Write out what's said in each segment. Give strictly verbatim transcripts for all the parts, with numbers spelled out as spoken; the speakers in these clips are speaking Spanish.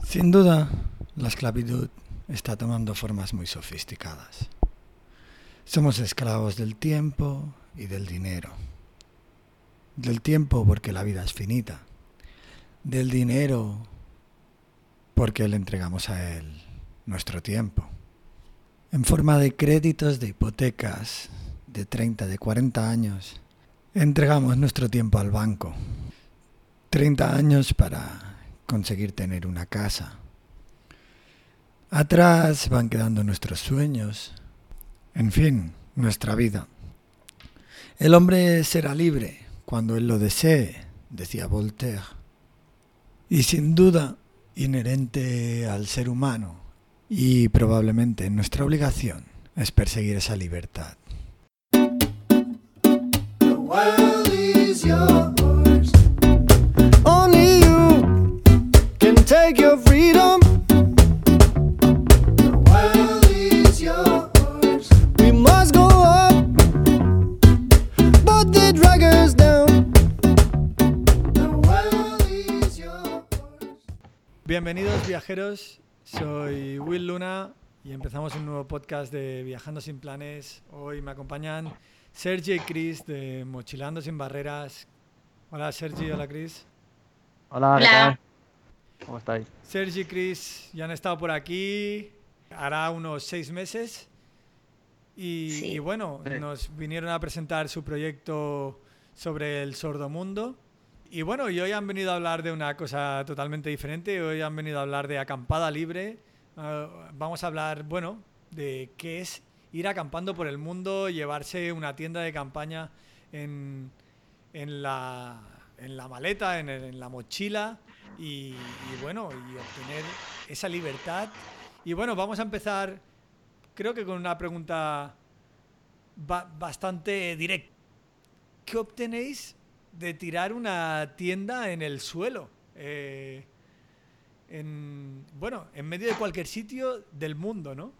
Sin duda, la esclavitud está tomando formas muy sofisticadas. Somos esclavos del tiempo y del dinero. Del tiempo porque la vida es finita. Del dinero porque le entregamos a él nuestro tiempo. En forma de créditos, de hipotecas, de treinta, de cuarenta años, entregamos nuestro tiempo al banco. treinta años para conseguir tener una casa. Atrás van quedando nuestros sueños. En fin, nuestra vida. El hombre será libre cuando él lo desee, decía Voltaire. Y sin duda, inherente al ser humano y probablemente nuestra obligación es perseguir esa libertad. The world is yours. Only you can take your freedom. The world is yours. We must go up, but they drag us down. The world is yours. Bienvenidos viajeros, soy Will Luna y empezamos un nuevo podcast de Viajando sin Planes. Hoy me acompañan Sergi y Chris de Mochilando sin Barreras. Hola Sergi, hola Chris. Hola, ¿qué Hola. tal? ¿Cómo estáis? Sergi y Chris ya han estado por aquí hará unos seis meses y, Sí. y bueno, Sí. nos vinieron a presentar su proyecto sobre el sordomundo. Y bueno, y hoy han venido a hablar de una cosa totalmente diferente. Hoy han venido a hablar de acampada libre. Uh, vamos a hablar, bueno, de qué es ir acampando por el mundo, llevarse una tienda de campaña en, en, la, en la maleta, en, el- en la mochila y, y bueno, y obtener esa libertad. Y bueno, vamos a empezar, creo que con una pregunta ba- bastante directa. ¿Qué obtenéis de tirar una tienda en el suelo? Eh, en, bueno, en medio de cualquier sitio del mundo, ¿no?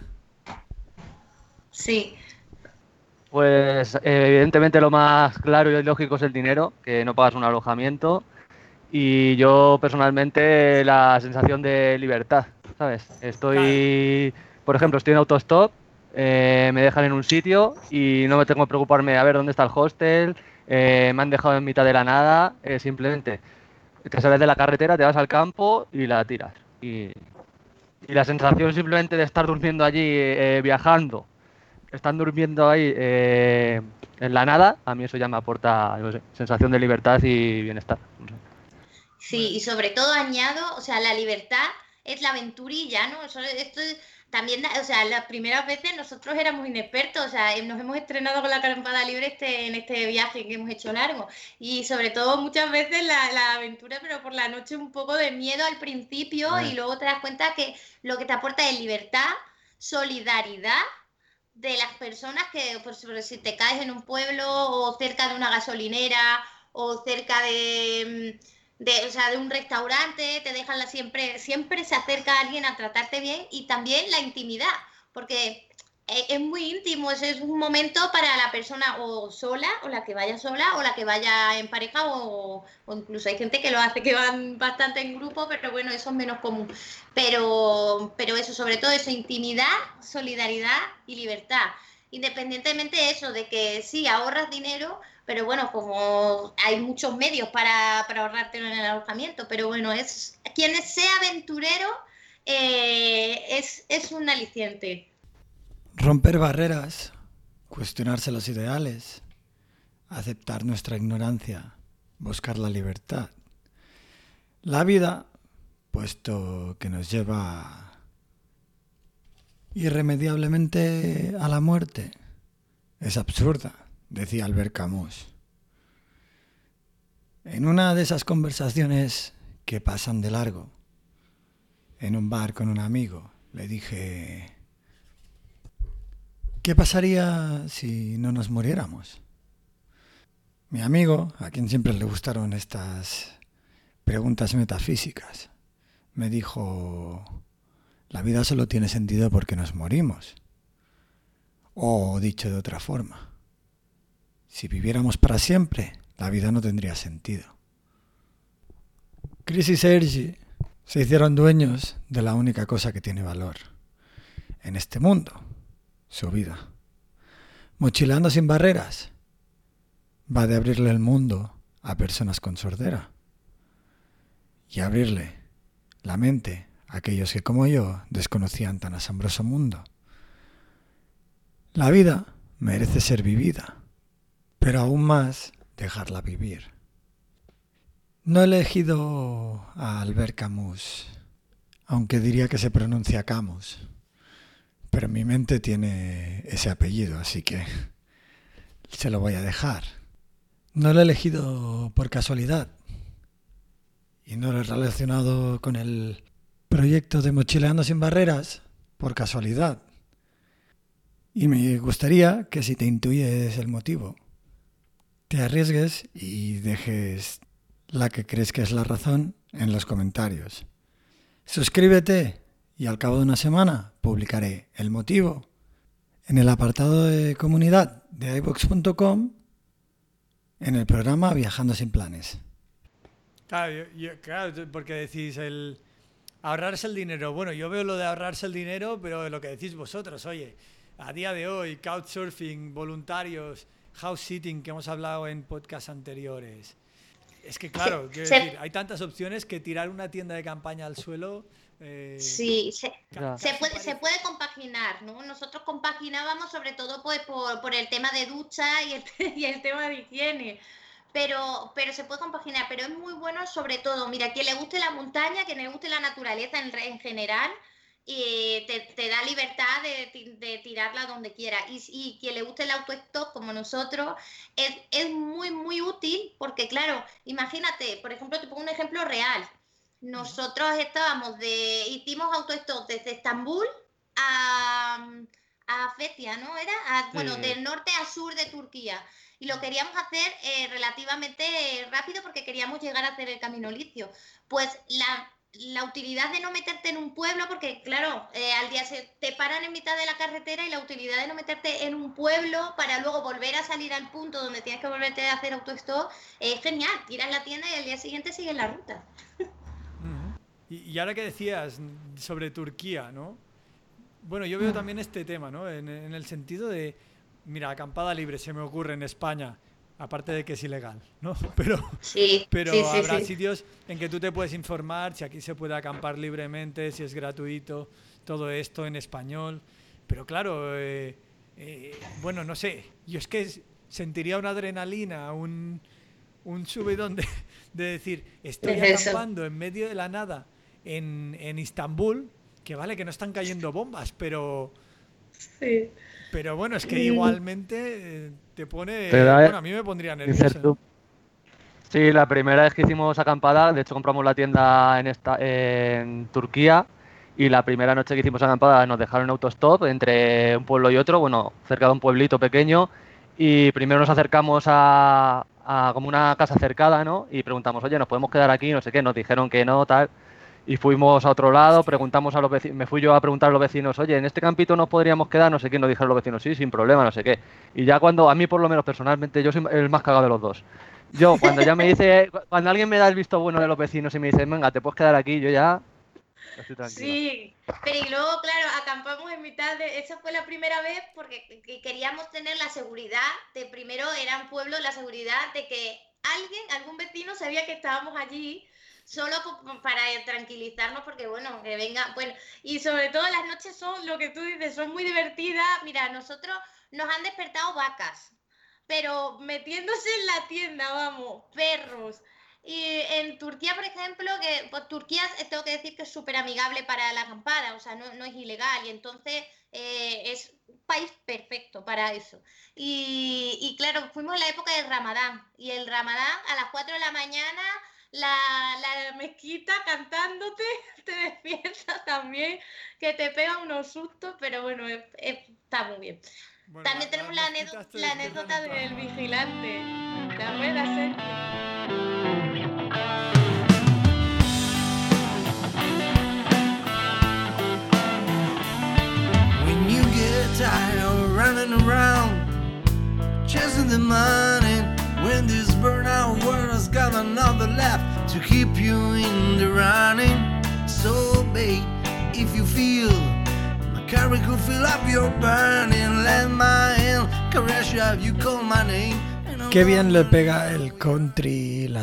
Sí, Pues eh, evidentemente lo más claro y lógico es el dinero, que no pagas un alojamiento. Y yo personalmente la sensación de libertad, ¿sabes? Estoy, por ejemplo, estoy en autostop, eh, me dejan en un sitio y no me tengo que preocuparme a ver dónde está el hostel, eh, me han dejado en mitad de la nada, eh, simplemente te sales de la carretera, te vas al campo y la tiras. Y, y la sensación simplemente de estar durmiendo allí, eh, viajando, están durmiendo ahí eh, en la nada, a mí eso ya me aporta, no sé, sensación de libertad y bienestar. No sé. sí, y sobre todo añado, o sea, la libertad es la aventurilla, ¿no? Eso- esto es- también, da- o sea, las primeras veces nosotros éramos inexpertos, o sea, eh, nos hemos estrenado con la acampada libre este, en este viaje que hemos hecho largo. Y sobre todo muchas veces la, la aventura, pero por la noche un poco de miedo al principio y Eh, luego te das cuenta que lo que te aporta es libertad, solidaridad de las personas que, por sobre si te caes en un pueblo o cerca de una gasolinera o cerca de, mm, de, o sea, de un restaurante, te dejan la, siempre, siempre se acerca alguien a tratarte bien y también la intimidad, porque es, es muy íntimo, es, es un momento para la persona o sola, o la que vaya sola, o la que vaya en pareja, o, o incluso hay gente que lo hace que van bastante en grupo, pero bueno, eso es menos común. Pero, pero eso, sobre todo eso, intimidad, solidaridad y libertad. Independientemente de eso, de que sí, ahorras dinero, pero bueno, como hay muchos medios para, para ahorrártelo en el alojamiento, pero bueno, es quien sea aventurero eh, es, es un aliciente. Romper barreras, cuestionarse los ideales, aceptar nuestra ignorancia, buscar la libertad. La vida, puesto que nos lleva irremediablemente a la muerte, es absurda, decía Albert Camus. En una de esas conversaciones que pasan de largo, en un bar con un amigo, le dije: ¿qué pasaría si no nos muriéramos? Mi amigo, a quien siempre le gustaron estas preguntas metafísicas, me dijo: la vida solo tiene sentido porque nos morimos. O dicho de otra forma, si viviéramos para siempre, la vida no tendría sentido. Chris y Sergi Se hicieron dueños de la única cosa que tiene valor en este mundo, su vida. Mochilando sin barreras va de abrirle el mundo a personas con sordera y abrirle la mente a aquellos que como yo desconocían tan asombroso mundo. La vida merece ser vivida, pero aún más dejarla vivir. No he elegido a Albert Camus, aunque diría que se pronuncia Camus, pero mi mente tiene ese apellido, así que se lo voy a dejar. No lo he elegido por casualidad y no lo he relacionado con el proyecto de Mochileando sin Barreras por casualidad. Y me gustaría que si te intuyes el motivo, te arriesgues y dejes la que crees que es la razón en los comentarios. Suscríbete y al cabo de una semana publicaré el motivo en el apartado de comunidad de i vox punto com en el programa Viajando sin Planes. Claro, yo- yo- claro, porque decís el ahorrarse el dinero. Bueno, yo veo lo de ahorrarse el dinero, pero lo que decís vosotros, oye, a día de hoy, couchsurfing, voluntarios, house sitting, que hemos hablado en podcasts anteriores. Es que claro, quiero se- decir, hay tantas opciones que tirar una tienda de campaña al suelo. eh, Sí, se, Ya. se casi puede, parece- se puede compaginar, ¿no? Nosotros compaginábamos sobre todo pues, por, por el tema de ducha y el, y el tema de higiene. Pero, pero se puede compaginar, pero es muy bueno sobre todo, mira, a quien le guste la montaña, a quien le guste la naturaleza en, re- en general, y te, te da libertad de, ti- de tirarla donde quiera. Y, y quien le guste el autostop como nosotros, es, es muy, muy útil porque, claro, imagínate, por ejemplo, te pongo un ejemplo real. Nosotros estábamos de, hicimos autostop desde Estambul a, a Fethiye, ¿no? Era, A- bueno, Sí. del norte a sur de Turquía. Y lo queríamos hacer eh, relativamente eh, rápido porque queríamos llegar a hacer el camino licio. Pues la, la utilidad de no meterte en un pueblo, porque claro, eh, al día se te paran en mitad de la carretera y la utilidad de no meterte en un pueblo para luego volver a salir al punto donde tienes que volverte a hacer autostop es genial. Tiras la tienda y al día siguiente sigues la ruta. Ujú. Y, y ahora que decías mm, sobre Turquía, ¿no? Bueno, yo veo también este tema, ¿no? En, en el sentido de, mira, acampada libre se me ocurre en España, aparte de que es ilegal, ¿no? Pero, Sí, pero sí, sí, habrá sí. sitios en que tú te puedes informar si aquí se puede acampar libremente, si es gratuito, todo esto en español. Pero claro, eh, eh, bueno, no sé, yo es que s- sentiría una adrenalina, un, un subidón de, de decir, estoy Es eso. acampando en medio de la nada en, en Istambul, que vale que no están cayendo bombas, pero, Sí. pero bueno, es que Mm. igualmente eh, te pone, Te da bueno, a mí me pondría nervioso. Incertu- Sí, la primera vez que hicimos acampada, de hecho compramos la tienda en, esta, en Turquía y la primera noche que hicimos acampada nos dejaron en autostop entre un pueblo y otro, bueno, cerca de un pueblito pequeño y primero nos acercamos a, a como una casa cercada, ¿no? Y preguntamos, oye, ¿nos podemos quedar aquí? No sé qué, nos dijeron que no, tal. Y fuimos a otro lado, preguntamos a los vecinos, me fui yo a preguntar a los vecinos, oye, ¿en este campito nos podríamos quedar? No sé qué, nos dijeron los vecinos, sí, sin problema, no sé qué. Y ya cuando, a mí por lo menos personalmente, yo soy el más cagado de los dos. Yo, cuando ya me dice, cuando alguien me da el visto bueno de los vecinos y me dice, venga, te puedes quedar aquí, yo ya estoy tranquilo. Sí, pero y luego, claro, acampamos en mitad de... Esa fue la primera vez porque que- que queríamos tener la seguridad de, primero era un pueblo, la seguridad de que alguien, algún vecino sabía que estábamos allí solo po- para tranquilizarnos porque, bueno, que venga, bueno, y sobre todo las noches son, lo que tú dices, son muy divertidas. Mira, nosotros nos han despertado vacas, pero metiéndose en la tienda, vamos, perros. Y en Turquía, por ejemplo, que pues, Turquía eh, tengo que decir que es súper amigable para la acampada, o sea, no, no es ilegal y entonces eh, es un país perfecto para eso. Y, y claro, fuimos en la época del Ramadán y el Ramadán a las cuatro de la mañana, la, la mezquita cantándote, te despierta también, que te pega unos sustos, pero bueno, es- es- está muy bien. Bueno, También la- tenemos las la, mezquitas anécdota, te la despiertan anécdota en plan- del vigilante. ¿Te acuerdas, Sergio? When you get tired of running around, chasing the money, when this burnout world has got another left to keep you in the running, fate. If you feel my carry could fill up your burning, let my hand caress you, have you call my name. Qué bien le pega el country, la